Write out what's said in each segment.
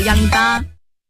压力大。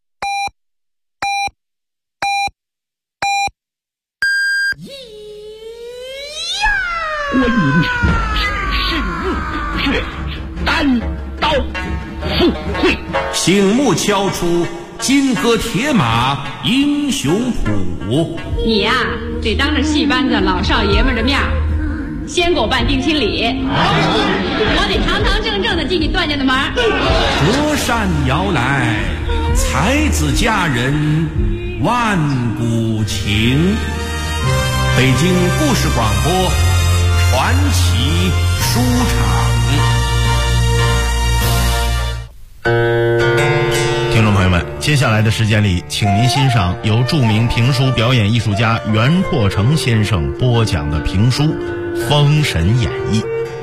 观音只身入穴，单刀赴会， 醒目敲出金戈铁马英雄谱。 你呀，得当着戏班子老少爷们的面先给我办定亲礼，我得堂堂正正的进你段家的门。 隔山遥来，才子佳人万古情。北京故事广播传奇书场。 听众朋友们，接下来的时间里，请您欣赏由著名评书表演艺术家袁阔成先生播讲的评书《封神演义》。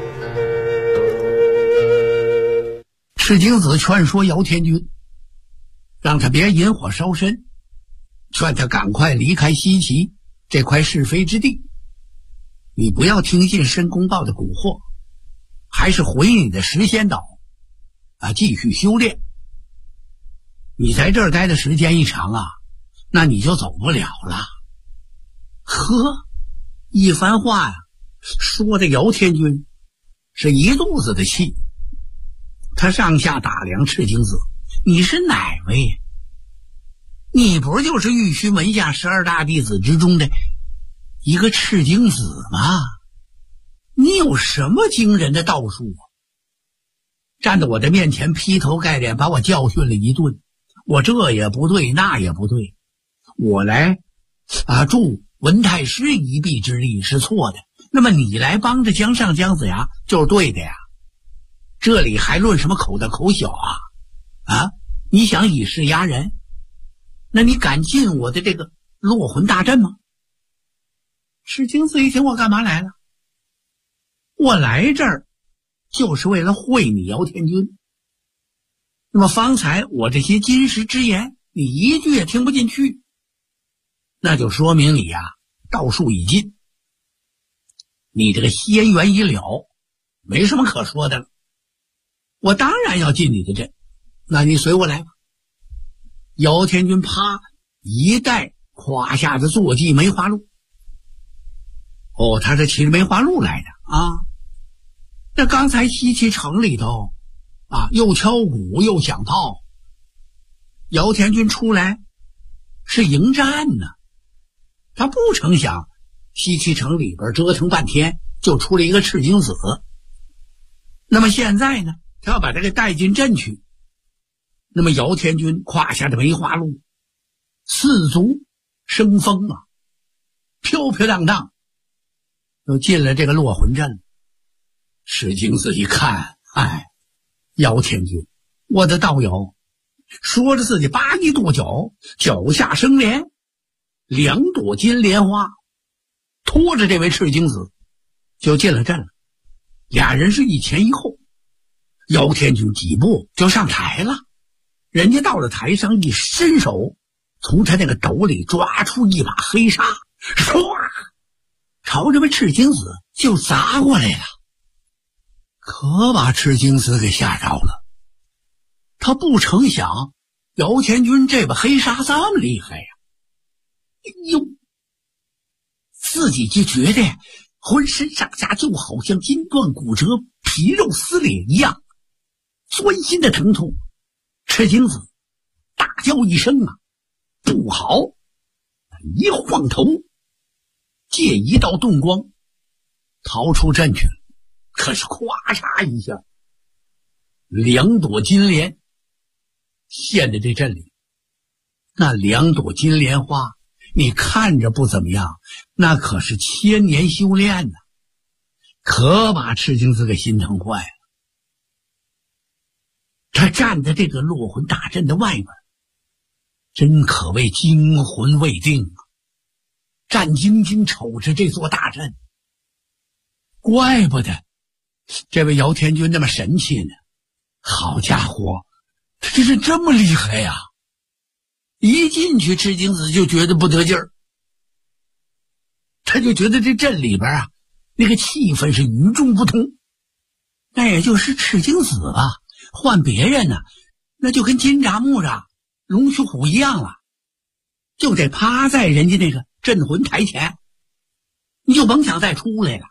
赤精子劝说姚天军，让他别引火烧身，劝他赶快离开西岐这块是非之地。你不要听信申公豹的蛊惑，还是回你的石仙岛继续修炼。你在这儿待的时间一长那你就走不了了。呵，一番话说的姚天军是一肚子的气。他上下打量赤精子，你是哪位？你不就是玉虚门下12大弟子之中的一个赤精子吗？你有什么惊人的道术站在我的面前劈头盖脸把我教训了一顿，我这也不对那也不对，我来助文太师一臂之力是错的，那么你来帮着江上姜子牙就是对的呀。这里还论什么口大口小你想以势压人？那你敢进我的这个落魂大阵吗？赤精子一听，我干嘛来了？我来这儿就是为了会你姚天军。那么方才我这些金石之言你一句也听不进去，那就说明你道术已尽，你这个仙缘已了，没什么可说的了。我当然要进你的阵，那你随我来吧。姚天军啪一带胯下的坐骑梅花鹿。他是骑着梅花鹿来的这刚才西岐城里头又敲鼓又响炮，姚天军出来是迎战呢。他不成想西岐城里边折腾半天就出了一个赤精子，那么现在呢他要把他给带进阵去。那么姚天军胯下的梅花鹿四足生风飘飘荡荡又进了这个落魂阵。赤精子一看，姚天军，我的道友，说着自己八一跺脚，脚下生莲，2朵金莲花，拖着这位赤精子就进了阵了。俩人是一前一后，姚天军几步就上台了。人家到了台上一伸手，从他那个斗里抓出一把黑沙，唰，朝这位赤精子就砸过来了。可把赤精子给吓着了，他不成想姚天军这把黑沙这么厉害呀！自己就觉得浑身上下就好像筋断骨折、皮肉撕裂一样，钻心的疼痛。赤精子大叫一声不好！一晃头，借一道遁光逃出阵去了。可是咵嚓一下，2朵金莲现在这阵里，那2朵金莲花你看着不怎么样，那可是1000年修炼呢，可把赤精子给心疼坏了。他站在这个落魂大阵的外面，真可谓惊魂未定战兢兢瞅着这座大阵。怪不得这位姚天军那么神气呢，好家伙，他这是这么厉害呀！一进去赤精子就觉得不得劲儿，他就觉得这阵里边那个气氛是与众不同。那也就是赤精子换别人那就跟金吒木吒龙须虎一样了，就得趴在人家那个镇魂台前，你就甭想再出来了。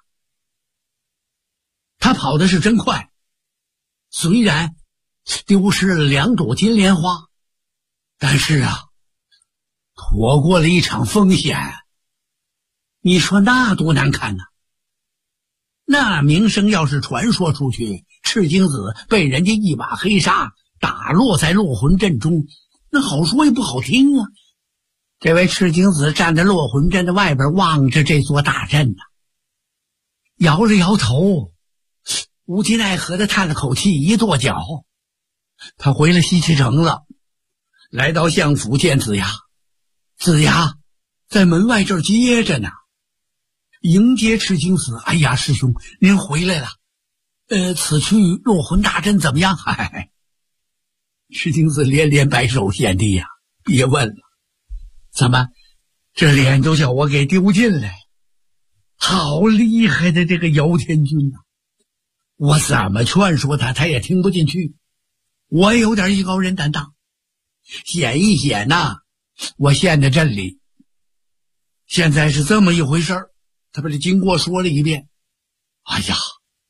他跑的是真快，虽然丢失了2朵金莲花，但是啊，躲过了一场风险。你说那多难看呢？那名声要是传说出去，赤精子被人家一把黑纱打落在落魂阵中，那好说也不好听啊。这位赤精子站在落魂阵的外边，望着这座大阵呢，摇了摇头，无计奈何的叹了口气，一跺脚，他回了西岐城了，来到相府见子牙。子牙在门外这儿接着呢，迎接赤精子。哎呀，师兄您回来了，此去落魂大阵怎么样？赤精子连连摆手，贤弟呀，别问了，怎么这脸都叫我给丢尽了？好厉害的这个姚天君啊，我怎么劝说他，他也听不进去。我也有点艺高人胆大，显一显呐，我现在镇里现在是这么一回事儿。他把这经过说了一遍。哎呀，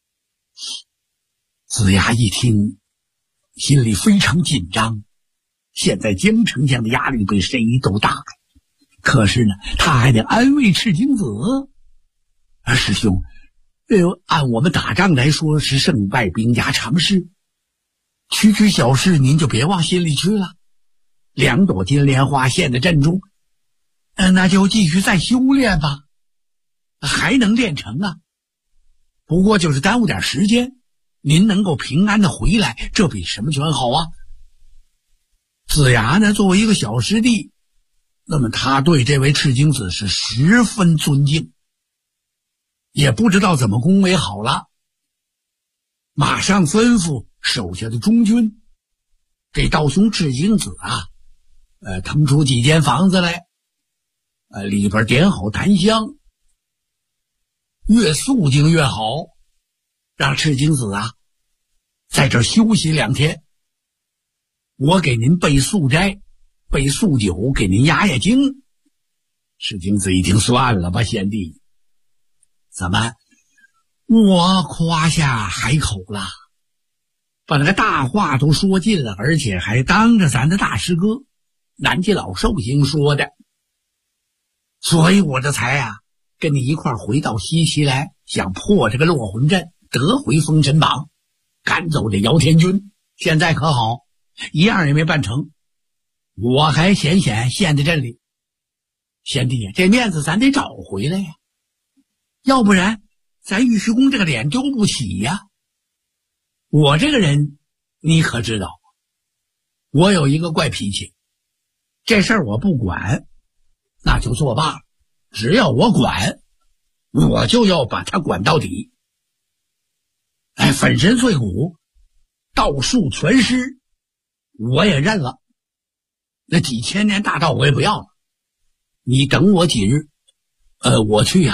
子牙一听心里非常紧张，现在江丞相的压力比谁都大，可是呢他还得安慰赤精子。师兄，按我们打仗来说是胜败兵家常事，区区小事您就别往心里去了。2朵金莲花现在阵中，那就继续再修炼吧，还能练成啊。不过就是耽误点时间，您能够平安的回来，这比什么全好啊。子牙呢，作为一个小师弟，那么他对这位赤精子是十分尊敬，也不知道怎么恭维好了，马上吩咐手下的中军给道兄赤精子啊腾出几间房子来，里边点好檀香，越肃静越好，让赤精子啊在这儿休息2天。我给您备素斋，备素酒，给您压压惊。赤精子一听，算了吧，贤弟，怎么我夸下海口了，把那个大话都说尽了，而且还当着咱的大师哥南极老寿星说的，所以我这才跟你一块回到西岐来，想破这个落魂阵，得回封神榜，赶走这姚天君。现在可好，一样也没办成，我还险陷在这里。贤弟，这面子咱得找回来呀，要不然咱玉虚宫这个脸丢不起呀。我这个人你可知道，我有一个怪脾气，这事儿我不管那就作罢，只要我管，我就要把它管到底。粉身碎骨，道术全失，我也认了，那几千年大道我也不要了。你等我几日，我去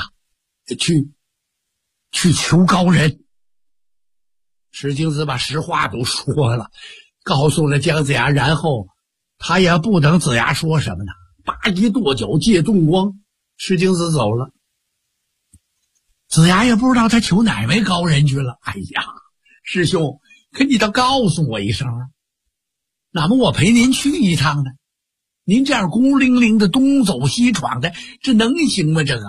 去求高人。石精子把实话都说了，告诉了姜子牙，然后他也不等子牙说什么呢，叭一跺脚借洞光，石精子走了。子牙也不知道他求哪位高人去了。哎呀，师兄，可你倒告诉我一声啊，那么我陪您去一趟呢？您这样孤零零的东走西闯的，这能行吗？这个，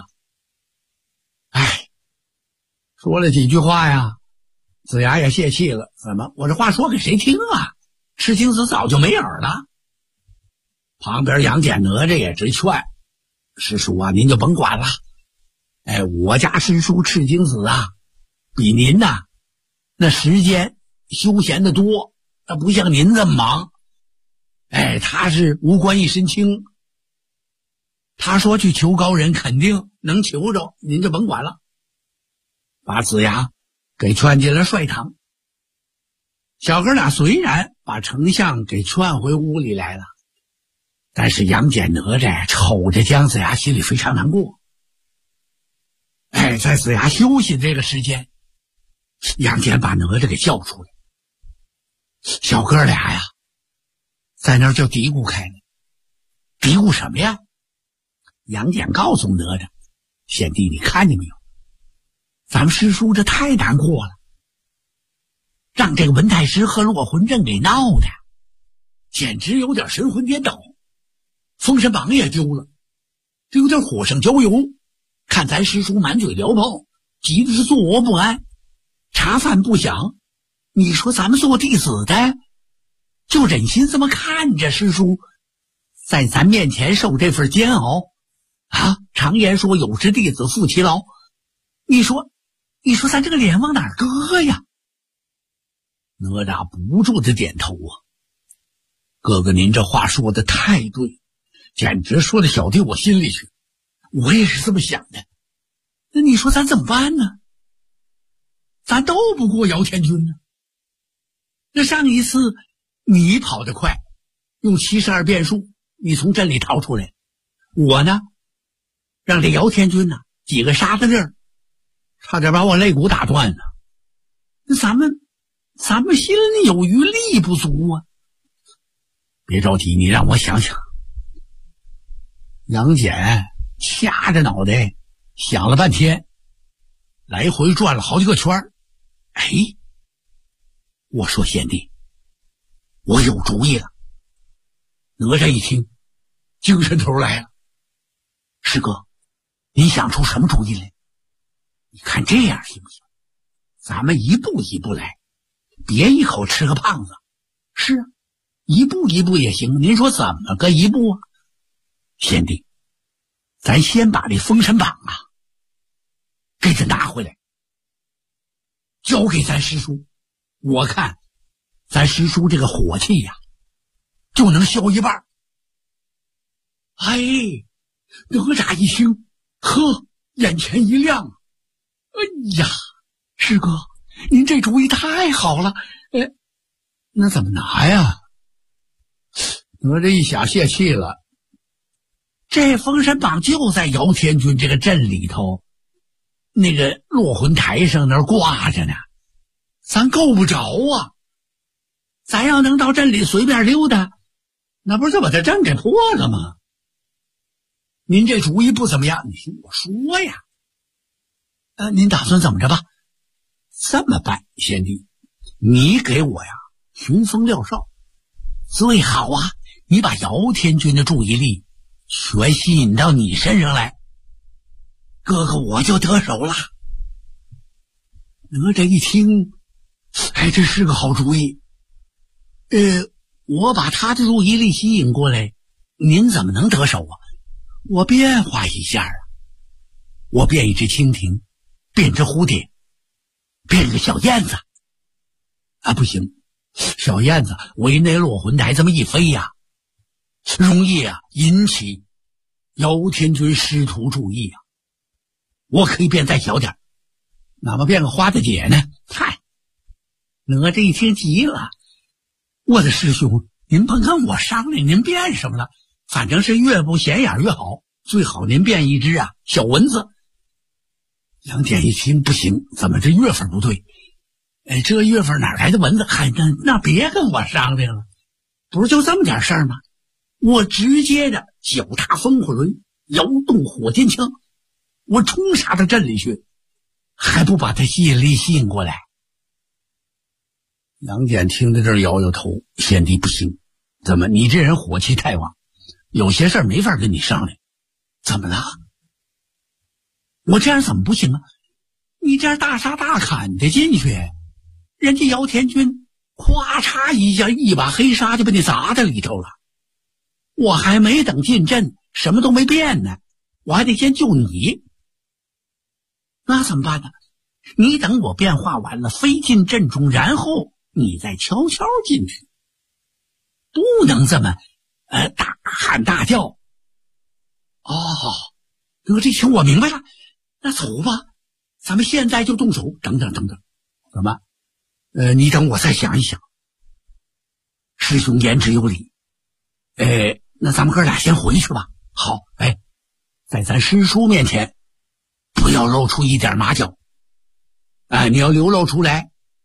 说了几句话呀，子牙也泄气了。怎么，我这话说给谁听啊？赤精子早就没耳了。旁边杨戬哪吒也直劝，师叔啊，您就甭管了。我家师叔赤精子啊，比您呐那时间休闲的多，他不像您这么忙。他是无官一身轻，他说去求高人肯定能求着，您就甭管了。把子牙给劝进了帅堂。小哥俩虽然把丞相给劝回屋里来了，但是杨戬哪吒瞅着姜子牙心里非常难过。在子牙休息这个时间，杨戬把哪吒给叫出来。小哥俩呀在那儿就嘀咕开了。嘀咕什么呀？杨戬告诉哪吒：“贤弟，你看见没有？咱们师叔这太难过了，让这个文太师和落魂阵给闹的，简直有点神魂颠倒。封神榜也丢了，这有点火上浇油。看咱师叔满嘴燎泡，急的是坐卧不安，茶饭不想。你说咱们做弟子的，就忍心这么看着师叔在咱面前受这份煎熬啊？常言说有志弟子负其劳，你说咱这个脸往哪儿搁呀？”哪吒不住的点头啊：“哥哥，您这话说的太对，简直说到小弟我心里去。我也是这么想的。那你说咱怎么办呢？咱斗不过姚天军呢。那上一次你跑得快，用72变术你从阵里逃出来，我呢让这姚天军呢几个沙子粒儿差点把我肋骨打断了。那咱们心里有余，力不足啊。别着急，你让我想想。”杨戬掐着脑袋想了半天，来回转了好几个圈儿。哎，我说贤弟，我有主意了。哪吒一听，精神头来了：“师哥，你想出什么主意来？你看这样行不行？咱们一步一步来，别一口吃个胖子。”“是啊，一步一步也行。您说怎么个一步啊？”“贤弟，咱先把这封神榜啊给他拿回来，交给咱师叔。我看咱师叔这个火气呀就能消一半。”哎，哪吒一听，呵，眼前一亮。哎呀，师哥，您这主意太好了。那怎么拿呀？哪吒一想，泄气了。这封神榜就在姚天军这个阵里头，那个落魂台上那儿挂着呢，咱够不着啊。咱要能到阵里随便溜达，那不是就把这阵给破了吗？您这主意不怎么样，你听我说呀。您打算怎么着吧？这么办，贤弟，你给我呀寻风撂哨，最好啊，你把姚天军的注意力全吸引到你身上来，哥哥我就得手了。哪吒一听，哎，这是个好主意。我把他的注意力吸引过来，您怎么能得手啊？我变化一下啊，我变一只蜻蜓，变只蝴蝶，变个小燕子。啊，不行，小燕子围那落魂台这么一飞呀，容易啊引起姚天军师徒注意啊。我可以变再小点，哪么变个花大姐呢？嗨，哪吒一听急了：“我的师兄，您甭跟我商量，您变什么了？反正是越不显眼越好，最好您变一只啊小蚊子。”杨戬一听，不行，怎么这月份不对？这月份哪来的蚊子？嗨，那别跟我商量了，不是就这么点事儿吗？我直接的脚踏风火轮，摇动火尖枪，我冲杀到阵里去，还不把他吸引力吸引过来？杨戬听到这儿摇摇头：“贤弟不行，怎么你这人火气太旺，有些事儿没法跟你商量。怎么了？我这样怎么不行啊？你这样大杀大砍的进去，人家姚天军咵嚓一下，一把黑纱就被你砸在里头了。我还没等进阵，什么都没变呢，我还得先救你。那怎么办呢？你等我变化完了，飞进阵中，然后你再悄悄进去，不能这么大喊大叫。”哦，哥，这情我明白了，那走吧，咱们现在就动手。等等，怎么？你等我再想一想。师兄言之有理，那咱们哥俩先回去吧。好，在咱师叔面前不要露出一点马脚，你要流露出来，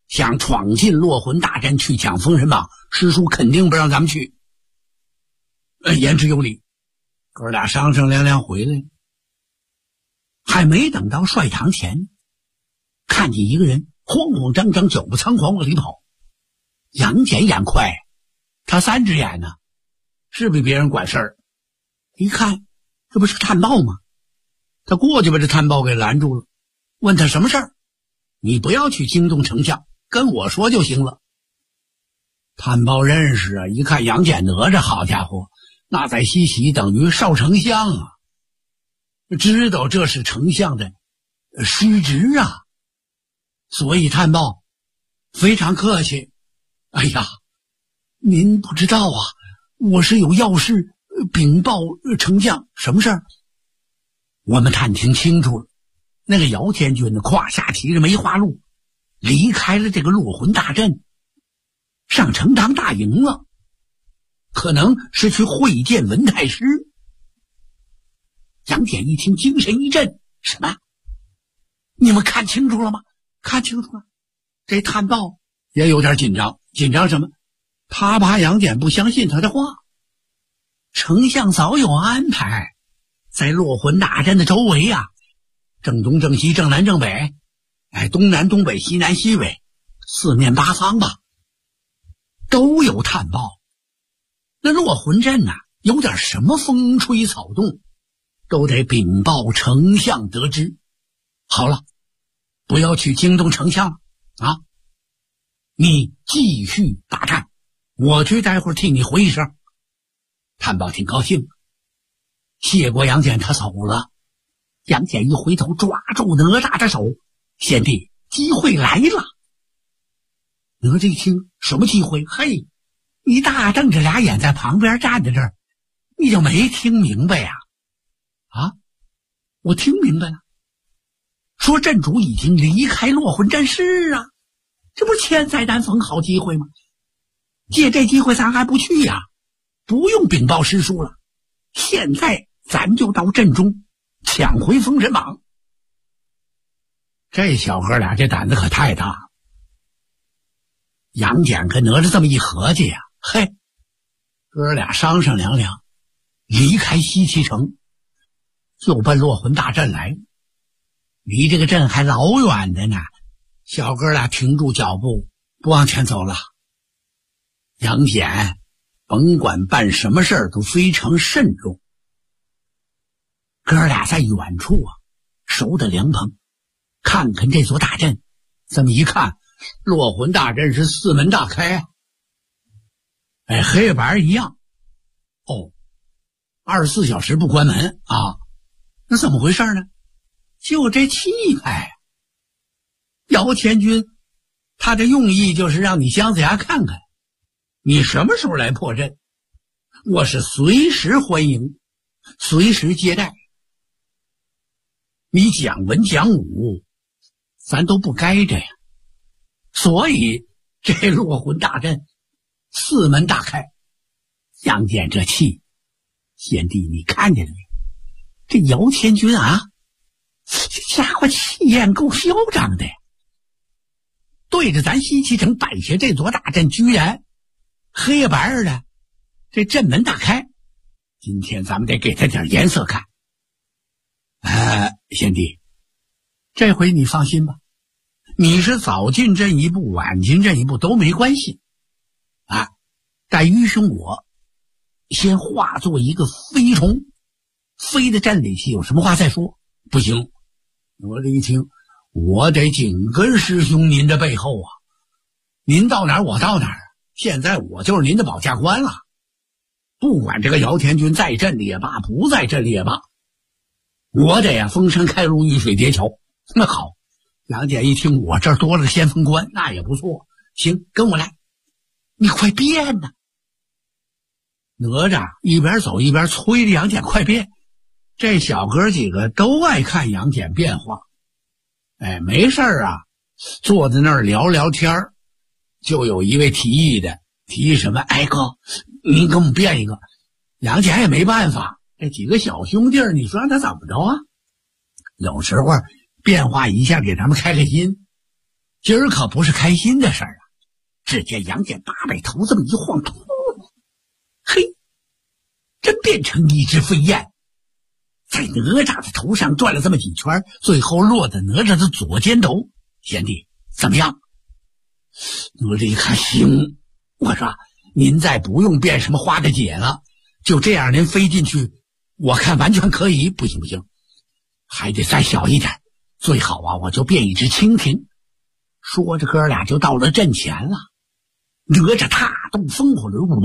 想闯进落魂大阵去抢封神榜，师叔肯定不让咱们去。言之有理。哥俩商商量量回来，还没等到帅堂前，看见一个人慌慌张张、脚步仓皇往里跑。杨戬眼快，他3只眼呢，是比别人管事儿。一看，这不是探报吗？他过去把这探报给拦住了，问他什么事儿？你不要去惊动丞相，跟我说就行了。探报认识啊，一看杨戬哪吒，好家伙，那在西岐等于少丞相啊，知道这是丞相的失职啊，所以探报非常客气。哎呀，您不知道啊，我是有要事禀报丞相。什么事儿？我们探听清楚了，那个姚天军的胯下提着梅花鹿，离开了这个落魂大阵，上成堂大营了，可能是去会见文太师。杨戬一听，精神一振，什么？你们看清楚了吗？看清楚了。这探报也有点紧张，紧张什么？他怕杨戬不相信他的话。丞相早有安排，在落魂大阵的周围啊，正东正西正南正北，东南东北西南西北，四面八方吧，都有探报。那落魂阵呐，有点什么风吹草动，都得禀报丞相得知。好了，不要去惊动丞相啊！你继续打探，我去待会儿替你回一声。探报挺高兴，谢过杨戬，他走了。杨戬一回头，抓住哪吒的手，贤弟，机会来了。哪吒一听，什么机会？嘿，你大瞪着俩眼在旁边站在这儿，你就没听明白呀？啊，我听明白了，说镇主已经离开落魂阵是啊，这不千载难逢好机会吗？借这机会咱还不去呀？不用禀报师叔了，现在咱就到阵中抢回封神榜。这小哥俩这胆子可太大了。杨戬跟哪吒这么一合计呀，嘿，哥俩商商量量，离开西岐城，就奔落魂大阵来。离这个阵还老远的呢，小哥俩停住脚步，不往前走了。杨戬甭管办什么事儿都非常慎重。哥俩在远处啊，守着凉棚，看看这座大阵。这么一看，落魂大阵是4门大开，黑白一样。哦，24小时不关门啊？那怎么回事呢？就这气派。姚天军他的用意就是让你姜子牙看看你什么时候来破阵，我是随时欢迎，随时接待。你讲文讲武，咱都不该这样。所以这落魂大阵4门大开。杨戬这气，贤弟你看见了没？这姚天军啊，这家伙气焰够嚣张的呀！对着咱西岐城摆下这座大阵，居然黑白的，这阵门大开。今天咱们得给他点颜色看。贤弟，这回你放心吧，你是早进阵一步晚进阵一步都没关系啊！待愚兄我先化作一个飞虫，飞到阵里去，有什么话再说。不行，我这一听，我得紧跟师兄您的背后啊，您到哪儿我到哪儿，现在我就是您的保驾官了。不管这个姚天军在阵里也罢，不在阵里也罢，我得呀封山开路，遇水叠桥。那好，杨戬一听，我这儿多了个先锋官，那也不错。行，跟我来，你快变呐！哪吒一边走一边催着杨戬快变。这小哥几个都爱看杨戬变化。没事啊，坐在那儿聊聊天，就有一位提议的，提议什么？哥，您给我们变一个。杨戬也没办法，这几个小兄弟你说让他怎么着啊？有时候变化一下给咱们开开心。 今儿可不是开心的事儿啊！只见杨戬八百头这么一晃，嘿，真变成一只飞燕，在哪吒的头上转了这么几圈，最后落在哪吒的左肩头。贤弟，怎么样？哪吒一看，行，我说您再不用变什么花大姐了，就这样您飞进去，我看完全可以。不行不行，还得再小一点，最好啊，我就变一只蜻蜓。说着哥俩就到了阵前了。哪吒踏动风火轮，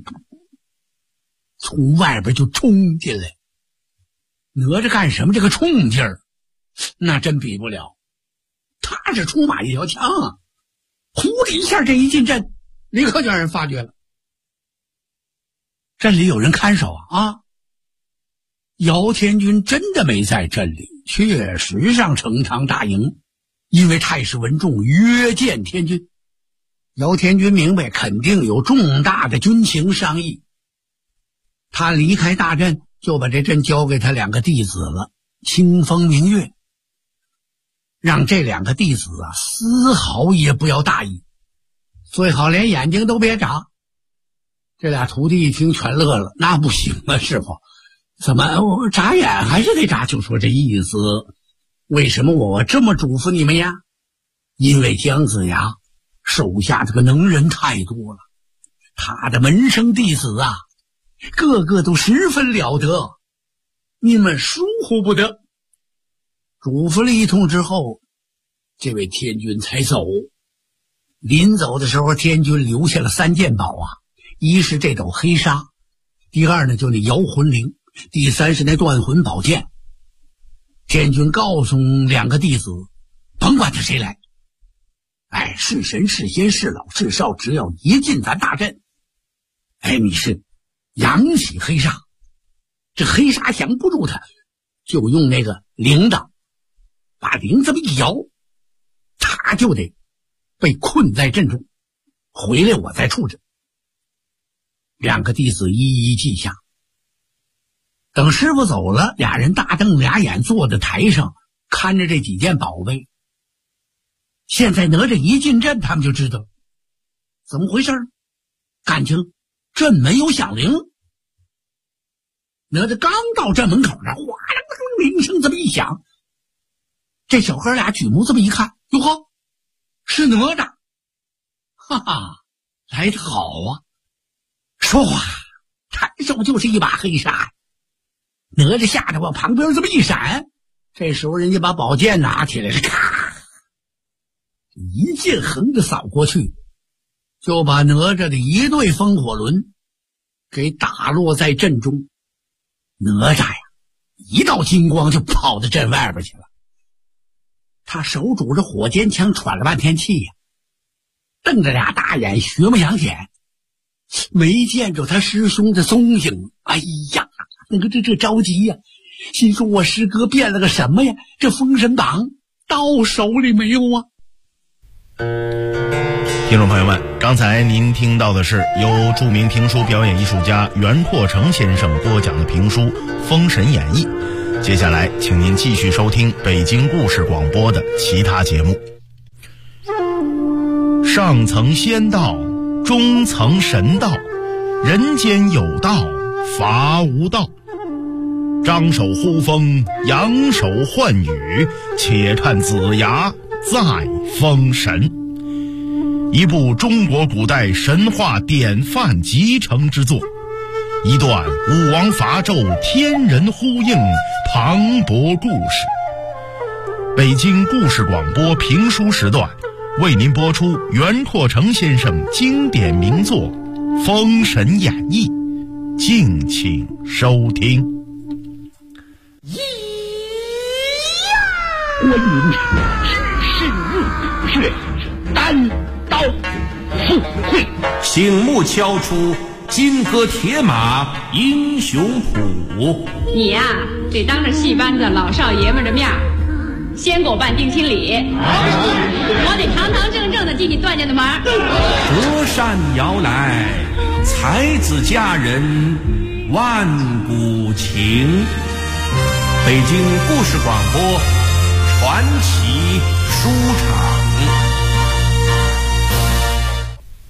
从外边就冲进来。哪吒干什么？这个冲劲儿那真比不了，他是出马一条枪啊，呼的一下，这一进阵立刻就让人发觉了。阵里有人看守啊，姚天军真的没在阵里，确实上城长打营，因为太史文仲约见天军。姚天军明白肯定有重大的军情商议，他离开大阵，就把这阵交给他两个弟子了，清风明月，让这两个弟子啊丝毫也不要大意，最好连眼睛都别眨。这俩徒弟一听全乐了，那不行啊，师傅，怎么我眨眼还是得眨？就说这意思，为什么我这么嘱咐你们呀？因为姜子牙手下这个能人太多了，他的门生弟子啊，个个都十分了得，你们疏忽不得。嘱咐了一通之后，这位天君才走。临走的时候，天君留下了3件宝啊，一是这斗黑纱，第二呢就那摇魂铃，第三是那断魂宝剑。天君告诉两个弟子，甭管他谁来，是神是仙是老是少，只要一进咱大阵，你是扬起黑纱，这黑纱降不住他，就用那个铃铛把铃这么一摇，他就得被困在阵中，回来我再处置。两个弟子一一记下。等师傅走了，俩人大瞪俩眼坐在台上看着这几件宝贝。现在哪吒一进阵，他们就知道怎么回事，感情阵门有响铃。哪吒刚到阵门口那，哗啦啦铃声这么一响，这小哥俩举目这么一看，哟呵，是哪吒，哈哈，来得好啊！说话，抬手就是一把黑纱。哪吒吓得往旁边这么一闪，这时候人家把宝剑拿起来了，咔，一剑横着扫过去，就把哪吒的一对风火轮给打落在阵中。哪吒呀，一道金光就跑到阵外边去了。他手拄着火尖枪，喘了半天气呀，瞪着俩大眼学么杨戬，没见着他师兄的踪影。哎呀，这着急呀，心说我师哥变了个什么呀？这封神榜到手里没有啊？ 听众朋友们，刚才您听到的是由著名评书表演艺术家袁阔成先生播讲的评书《封神演义》。接下来请您继续收听北京故事广播的其他节目。上层仙道，中层神道，人间有道，伐无道。张手呼风，扬手唤雨，且看子牙再封神。一部中国古代神话典范集成之作，一段武王伐纣天人呼应磅礴故事。北京故事广播评书时段为您播出袁阔成先生经典名作《封神演义》，敬请收听。 关云只身入虎穴，单刀赴会， 醒目敲出金戈铁马英雄谱。 你呀，得当着戏班子老少爷们的面先给我办定亲礼，我得堂堂正正的进你段家的门。 折扇摇来，才子佳人万古情。北京故事广播传奇书场。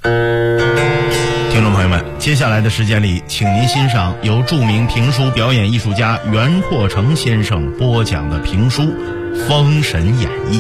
听众朋友们，接下来的时间里，请您欣赏由著名评书表演艺术家袁阔成先生播讲的评书《封神演义》。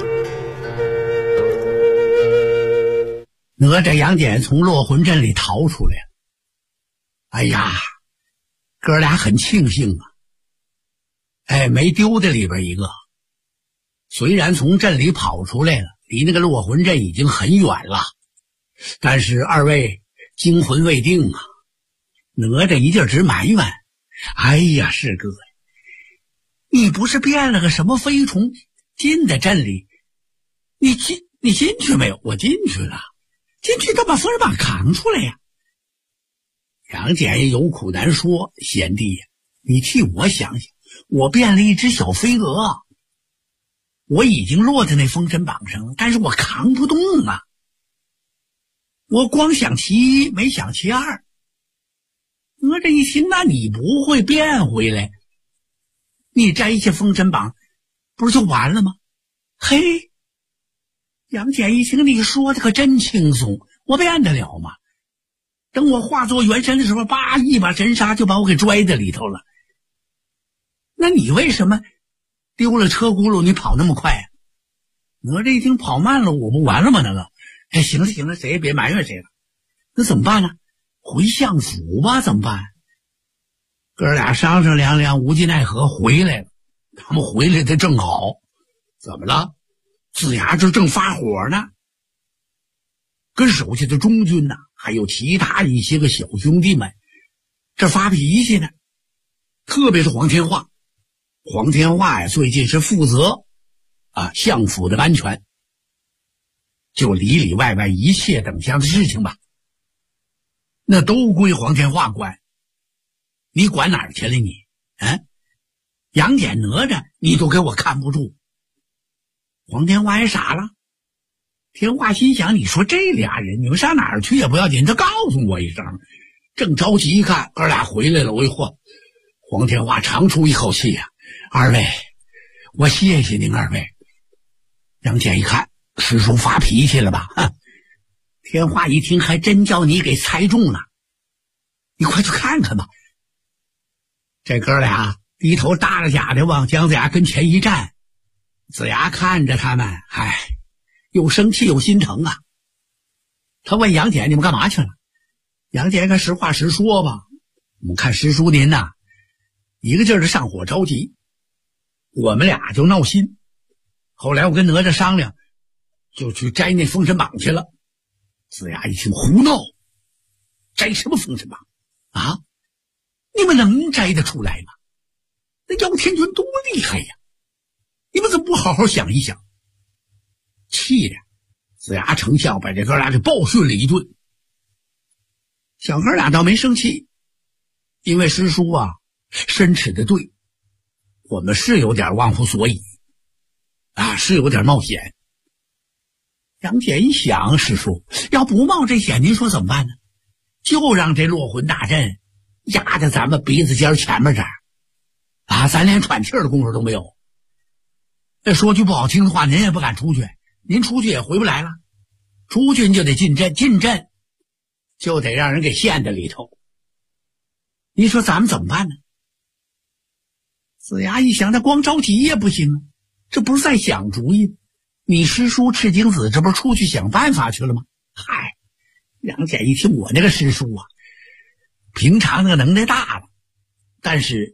哪吒杨戬从落魂阵里逃出来了。哎呀，哥俩很庆幸啊，没丢在里边一个。虽然从阵里跑出来了，离那个落魂阵已经很远了，但是二位惊魂未定啊。哪吒一劲儿直埋怨：哎呀，师哥，你不是变了个什么飞虫进的阵里？你进去没有？我进去了。进去他把封神榜扛出来呀。杨戬也有苦难说：贤弟呀，你替我想想，我变了一只小飞蛾，我已经落在那封神榜上了，但是我扛不动啊。我光想其一，没想其二。哪吒一听，那你不会变回来，你摘下封神榜不是就完了吗？嘿，杨戬一听，你说的可真轻松，我变得了吗？等我化作元神的时候，叭一把神杀就把我给拽在里头了。那你为什么丢了车轱辘你跑那么快啊？哪吒一听，跑慢了我不完了吗？那个行了，谁也别埋怨谁了。那怎么办呢？回相府吧，怎么办？哥俩商商量量，无计奈何回来了。他们回来的正好。怎么了？子牙这正发火呢，跟手下的中军呢，还有其他一些个小兄弟们这发脾气呢。特别是黄天化呀，最近是负责相府的安全，就里里外外一切等项的事情吧，那都归黄天化管。你管哪儿去了你？杨戬哪吒你都给我看不住。黄天化也傻了。天化心想，你说这俩人你们上哪儿去也不要紧，他告诉我一声。正着急一看哥俩回来了，我一嚯，黄天化长出一口气呀，二位我谢谢您二位。杨戬一看师叔发脾气了吧，天化一听，还真叫你给猜中了，你快去看看吧。这哥俩低头搭着假的往姜子牙跟前一站，子牙看着他们，又生气又心疼啊。他问杨戬，你们干嘛去了？杨戬看实话实说吧，我们看师叔您呐，一个劲儿的上火着急，我们俩就闹心。后来我跟哪吒商量，就去摘那封神榜去了。子牙一听，胡闹，摘什么封神榜啊？你们能摘得出来吗？那姚天军多厉害呀，你们怎么不好好想一想？气的子牙丞相把这哥俩给暴训了一顿。小哥俩倒没生气，因为师叔申斥的对，我们是有点忘乎所以是有点冒险。杨戬一想，师叔要不冒这险，您说怎么办呢？就让这落魂大阵压在咱们鼻子尖前面这儿咱连喘气的功夫都没有。说句不好听的话，您也不敢出去，您出去也回不来了。出去你就得进阵，进阵就得让人给陷在里头。你说咱们怎么办呢？子牙一想，他光着急也不行啊，这不是在想主意。你师叔赤精子这不是出去想办法去了吗？杨戬一听，我那个师叔平常那个能耐大了，但是